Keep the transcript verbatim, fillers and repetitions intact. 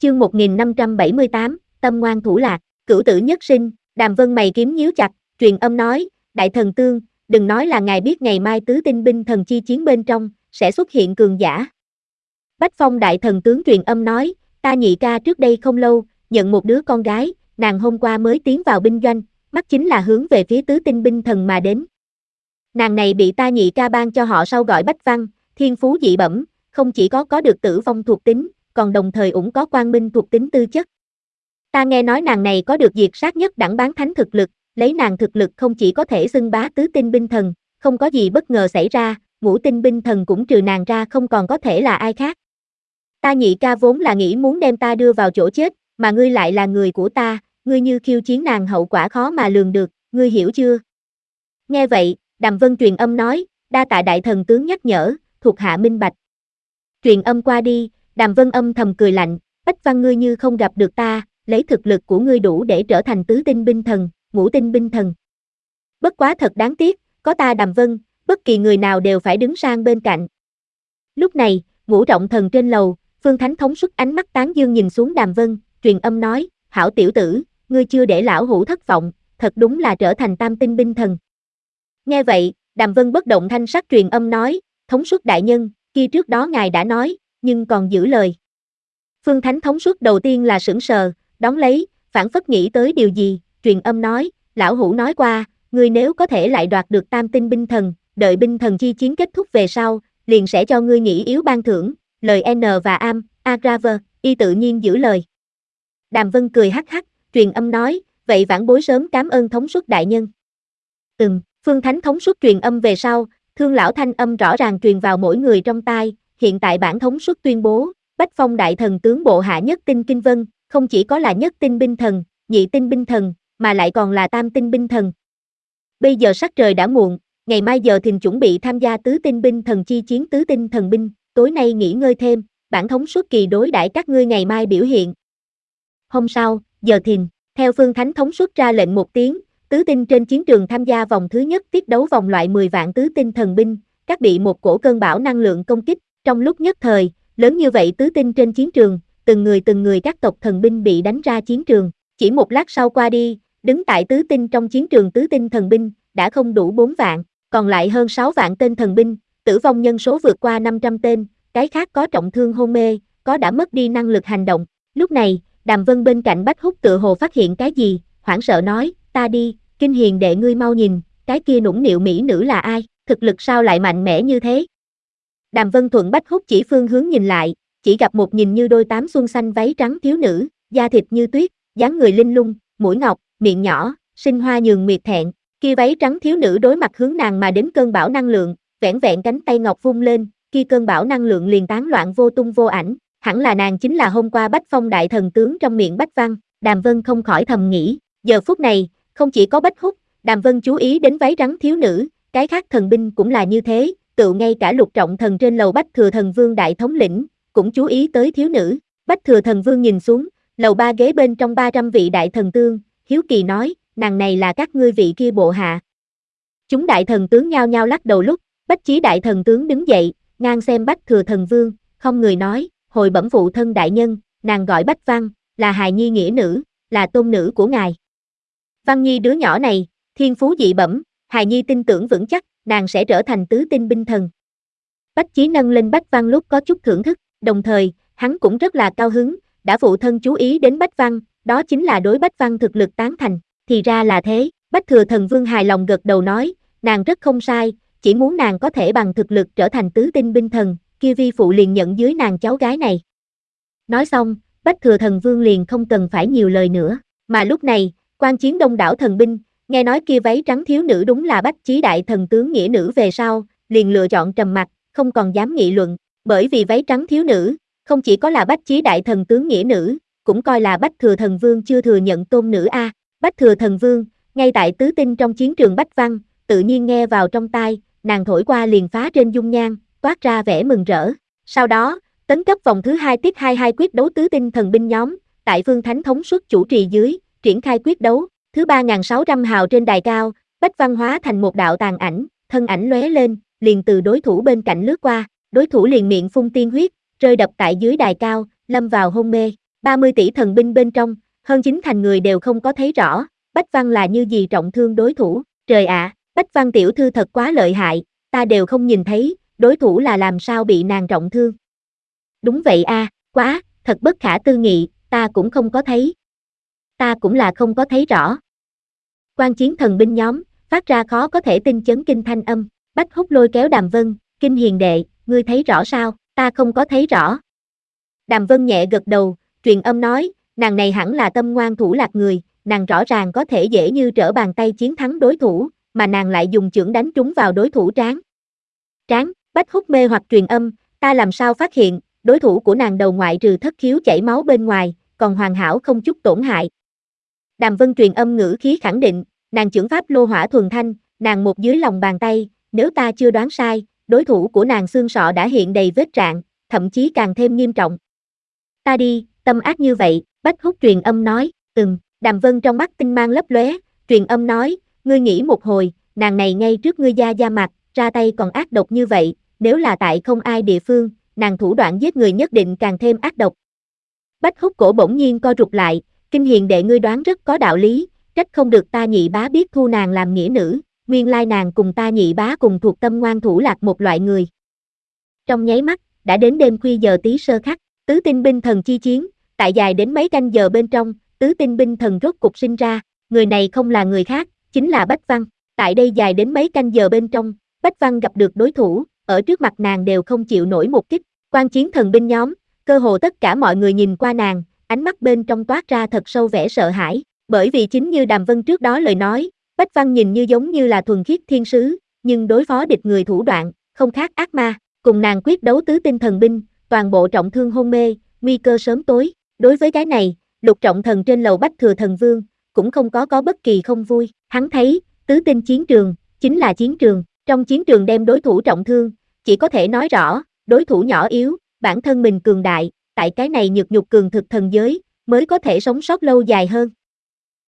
Chương một nghìn năm trăm bảy mươi tám, tâm ngoan thủ lạc, cửu tử nhất sinh. Đàm Vân mày kiếm nhíu chặt, truyền âm nói, đại thần tương, đừng nói là ngài biết ngày mai tứ tinh binh thần chi chiến bên trong, sẽ xuất hiện cường giả. Bách Phong đại thần tướng truyền âm nói, ta nhị ca trước đây không lâu, nhận một đứa con gái, nàng hôm qua mới tiến vào binh doanh, mắt chính là hướng về phía tứ tinh binh thần mà đến. Nàng này bị ta nhị ca ban cho họ sau gọi Bách Văn, thiên phú dị bẩm, không chỉ có có được tử vong thuộc tính, còn đồng thời cũng có quang minh thuộc tính tư chất. Ta nghe nói nàng này có được diệt sát nhất đẳng bán thánh thực lực, lấy nàng thực lực không chỉ có thể xưng bá tứ tinh binh thần, không có gì bất ngờ xảy ra, ngũ tinh binh thần cũng trừ nàng ra không còn có thể là ai khác. Ta nhị ca vốn là nghĩ muốn đem ta đưa vào chỗ chết, mà ngươi lại là người của ta, ngươi như khiêu chiến nàng hậu quả khó mà lường được, ngươi hiểu chưa? Nghe vậy, Đàm Vân truyền âm nói, đa tạ đại thần tướng nhắc nhở, thuộc hạ minh bạch. Truyền âm qua đi, Đàm Vân âm thầm cười lạnh, Bách Văn ngươi như không gặp được ta, lấy thực lực của ngươi đủ để trở thành tứ tinh binh thần, ngũ tinh binh thần. Bất quá thật đáng tiếc, có ta Đàm Vân, bất kỳ người nào đều phải đứng sang bên cạnh. Lúc này, Ngũ Trọng Thần trên lầu, Phương Thánh thống xuất ánh mắt tán dương nhìn xuống Đàm Vân, truyền âm nói, hảo tiểu tử, ngươi chưa để lão hủ thất vọng, thật đúng là trở thành tam tinh binh thần. Nghe vậy, Đàm Vân bất động thanh sắc truyền âm nói, thống suất đại nhân, kia trước đó ngài đã nói, nhưng còn giữ lời. Phương Thánh thống suất đầu tiên là sững sờ, đón lấy, phản phất nghĩ tới điều gì, truyền âm nói, lão hủ nói qua, ngươi nếu có thể lại đoạt được tam tinh binh thần, đợi binh thần chi chiến kết thúc về sau, liền sẽ cho ngươi nghỉ yếu ban thưởng, lời N và Am, Agraver, y tự nhiên giữ lời. Đàm Vân cười hắc hắc, truyền âm nói, vậy vãn bối sớm cảm ơn thống suất đại nhân. Ừm, Phương Thánh thống suất truyền âm về sau, thương lão thanh âm rõ ràng truyền vào mỗi người trong tai, hiện tại bản thống suất tuyên bố, Bách Phong đại thần tướng bộ hạ nhất tinh kinh vân, không chỉ có là nhất tinh binh thần, nhị tinh binh thần, mà lại còn là tam tinh binh thần. Bây giờ sắc trời đã muộn, ngày mai giờ thìn chuẩn bị tham gia tứ tinh binh thần chi chiến tứ tinh thần binh, tối nay nghỉ ngơi thêm, bản thống suất kỳ đối đãi các ngươi ngày mai biểu hiện. Hôm sau, giờ thìn, theo Phương Thánh thống suất ra lệnh một tiếng, tứ tinh trên chiến trường tham gia vòng thứ nhất tiết đấu vòng loại mười vạn tứ tinh thần binh, các bị một cổ cơn bão năng lượng công kích, trong lúc nhất thời, lớn như vậy tứ tinh trên chiến trường, từng người từng người các tộc thần binh bị đánh ra chiến trường, chỉ một lát sau qua đi, đứng tại tứ tinh trong chiến trường tứ tinh thần binh, đã không đủ bốn vạn, còn lại hơn sáu vạn tên thần binh, tử vong nhân số vượt qua năm trăm tên, cái khác có trọng thương hôn mê, có đã mất đi năng lực hành động. Lúc này, Đàm Vân bên cạnh Bách Húc tựa hồ phát hiện cái gì, hoảng sợ nói, ta đi, Kinh Hiền đệ ngươi mau nhìn, cái kia nũng nịu mỹ nữ là ai, thực lực sao lại mạnh mẽ như thế. Đàm Vân thuận Bách Húc chỉ phương hướng nhìn lại, chỉ gặp một nhìn như đôi tám xuân xanh váy trắng thiếu nữ, da thịt như tuyết, dáng người linh lung, mũi ngọc, miệng nhỏ, sinh hoa nhường nguyệt thẹn, kia váy trắng thiếu nữ đối mặt hướng nàng mà đến cơn bão năng lượng, vẻn vẹn cánh tay ngọc vung lên, kia cơn bão năng lượng liền tán loạn vô tung vô ảnh, hẳn là nàng chính là hôm qua Bách Phong đại thần tướng trong miệng Bách Văn. Đàm Vân không khỏi thầm nghĩ, giờ phút này, không chỉ có Bách Húc, Đàm Vân chú ý đến váy trắng thiếu nữ, cái khác thần binh cũng là như thế, tựu ngay cả Lục Trọng Thần trên lầu Bách Thừa Thần Vương đại thống lĩnh, cũng chú ý tới thiếu nữ. Bách Thừa Thần Vương nhìn xuống, lầu ba ghế bên trong ba trăm vị đại thần tướng, hiếu kỳ nói, nàng này là các ngươi vị kia bộ hạ. Chúng đại thần tướng nhao nhao lắc đầu lúc, Bách Chí đại thần tướng đứng dậy, ngang xem Bách Thừa Thần Vương, không người nói, hồi bẩm phụ thân đại nhân, nàng gọi Bách Văn, là hài nhi nghĩa nữ, là tôn nữ của ngài. Văn Nhi đứa nhỏ này, thiên phú dị bẩm, hài nhi tin tưởng vững chắc, nàng sẽ trở thành tứ tinh binh thần. Bách Chí nâng lên Bách Văn lúc có chút thưởng thức, đồng thời, hắn cũng rất là cao hứng, đã phụ thân chú ý đến Bách Văn, đó chính là đối Bách Văn thực lực tán thành, thì ra là thế, Bách Thừa Thần Vương hài lòng gật đầu nói, nàng rất không sai, chỉ muốn nàng có thể bằng thực lực trở thành tứ tinh binh thần, kia vi phụ liền nhận dưới nàng cháu gái này. Nói xong, Bách Thừa Thần Vương liền không cần phải nhiều lời nữa, mà lúc này, quan chiến đông đảo thần binh, nghe nói kia váy trắng thiếu nữ đúng là Bách Chí đại thần tướng nghĩa nữ về sau, liền lựa chọn trầm mặc, không còn dám nghị luận, bởi vì váy trắng thiếu nữ, không chỉ có là Bách Chí đại thần tướng nghĩa nữ, cũng coi là Bách Thừa Thần Vương chưa thừa nhận tôn nữ a. Bách Thừa Thần Vương, ngay tại tứ tinh trong chiến trường Bách Văn, tự nhiên nghe vào trong tai, nàng thổi qua liền phá trên dung nhan, toát ra vẻ mừng rỡ. Sau đó, tấn cấp vòng thứ hai tiết hai mươi hai quyết đấu tứ tinh thần binh nhóm, tại Phương Thánh thống suất chủ trì dưới, triển khai quyết đấu, thứ ba nghìn sáu trăm hào trên đài cao, Bách Văn hóa thành một đạo tàn ảnh, thân ảnh lóe lên, liền từ đối thủ bên cạnh lướt qua, đối thủ liền miệng phun tiên huyết, rơi đập tại dưới đài cao, lâm vào hôn mê. ba mươi tỷ thần binh bên trong, hơn chín thành người đều không có thấy rõ, Bách Văn là như gì trọng thương đối thủ, trời ạ, Bách Văn tiểu thư thật quá lợi hại, ta đều không nhìn thấy, đối thủ là làm sao bị nàng trọng thương. Đúng vậy a, à, quá, thật bất khả tư nghị, ta cũng không có thấy. Ta cũng là không có thấy rõ. Quan chiến thần binh nhóm, phát ra khó có thể tin chấn kinh thanh âm, Bách Húc lôi kéo Đàm Vân, Kinh Hiền đệ, ngươi thấy rõ sao, ta không có thấy rõ. Đàm Vân nhẹ gật đầu, truyền âm nói, nàng này hẳn là tâm ngoan thủ lạc người, nàng rõ ràng có thể dễ như trở bàn tay chiến thắng đối thủ, mà nàng lại dùng chưởng đánh trúng vào đối thủ trán. Trán, Bách Húc mê hoặc truyền âm, ta làm sao phát hiện, đối thủ của nàng đầu ngoại trừ thất khiếu chảy máu bên ngoài, còn hoàn hảo không chút tổn hại. Đàm Vân truyền âm ngữ khí khẳng định, nàng chưởng pháp lô hỏa thuần thanh, nàng một dưới lòng bàn tay, nếu ta chưa đoán sai, đối thủ của nàng xương sọ đã hiện đầy vết rạn, thậm chí càng thêm nghiêm trọng. Ta đi, tâm ác như vậy, Bách Húc truyền âm nói, ừm, Đàm Vân trong mắt tinh mang lấp lóe, truyền âm nói, ngươi nghĩ một hồi, nàng này ngay trước ngươi da da mặt, ra tay còn ác độc như vậy, nếu là tại không ai địa phương, nàng thủ đoạn giết người nhất định càng thêm ác độc. Bách Húc cổ bỗng nhiên co rụt lại, Kinh Hiền đệ ngươi đoán rất có đạo lý, trách không được ta nhị bá biết thu nàng làm nghĩa nữ, nguyên lai nàng cùng ta nhị bá cùng thuộc tâm ngoan thủ lạc một loại người. Trong nháy mắt, đã đến đêm khuya giờ tí sơ khắc, tứ tinh binh thần chi chiến, tại dài đến mấy canh giờ bên trong, tứ tinh binh thần rốt cục sinh ra, người này không là người khác, chính là Bách Văn, tại đây dài đến mấy canh giờ bên trong, Bách Văn gặp được đối thủ, ở trước mặt nàng đều không chịu nổi một kích, quan chiến thần binh nhóm, cơ hồ tất cả mọi người nhìn qua nàng, ánh mắt bên trong toát ra thật sâu vẻ sợ hãi, bởi vì chính như Đàm Vân trước đó lời nói, Bách Văn nhìn như giống như là thuần khiết thiên sứ, nhưng đối phó địch người thủ đoạn, không khác ác ma, cùng nàng quyết đấu tứ tinh thần binh, toàn bộ trọng thương hôn mê, nguy cơ sớm tối, đối với cái này, Lục Trọng Thần trên lầu Bách Thừa Thần Vương, cũng không có có bất kỳ không vui, hắn thấy, tứ tinh chiến trường, chính là chiến trường, trong chiến trường đem đối thủ trọng thương, chỉ có thể nói rõ, đối thủ nhỏ yếu, bản thân mình cường đại, tại cái này nhược nhục cường thực thần giới, mới có thể sống sót lâu dài hơn.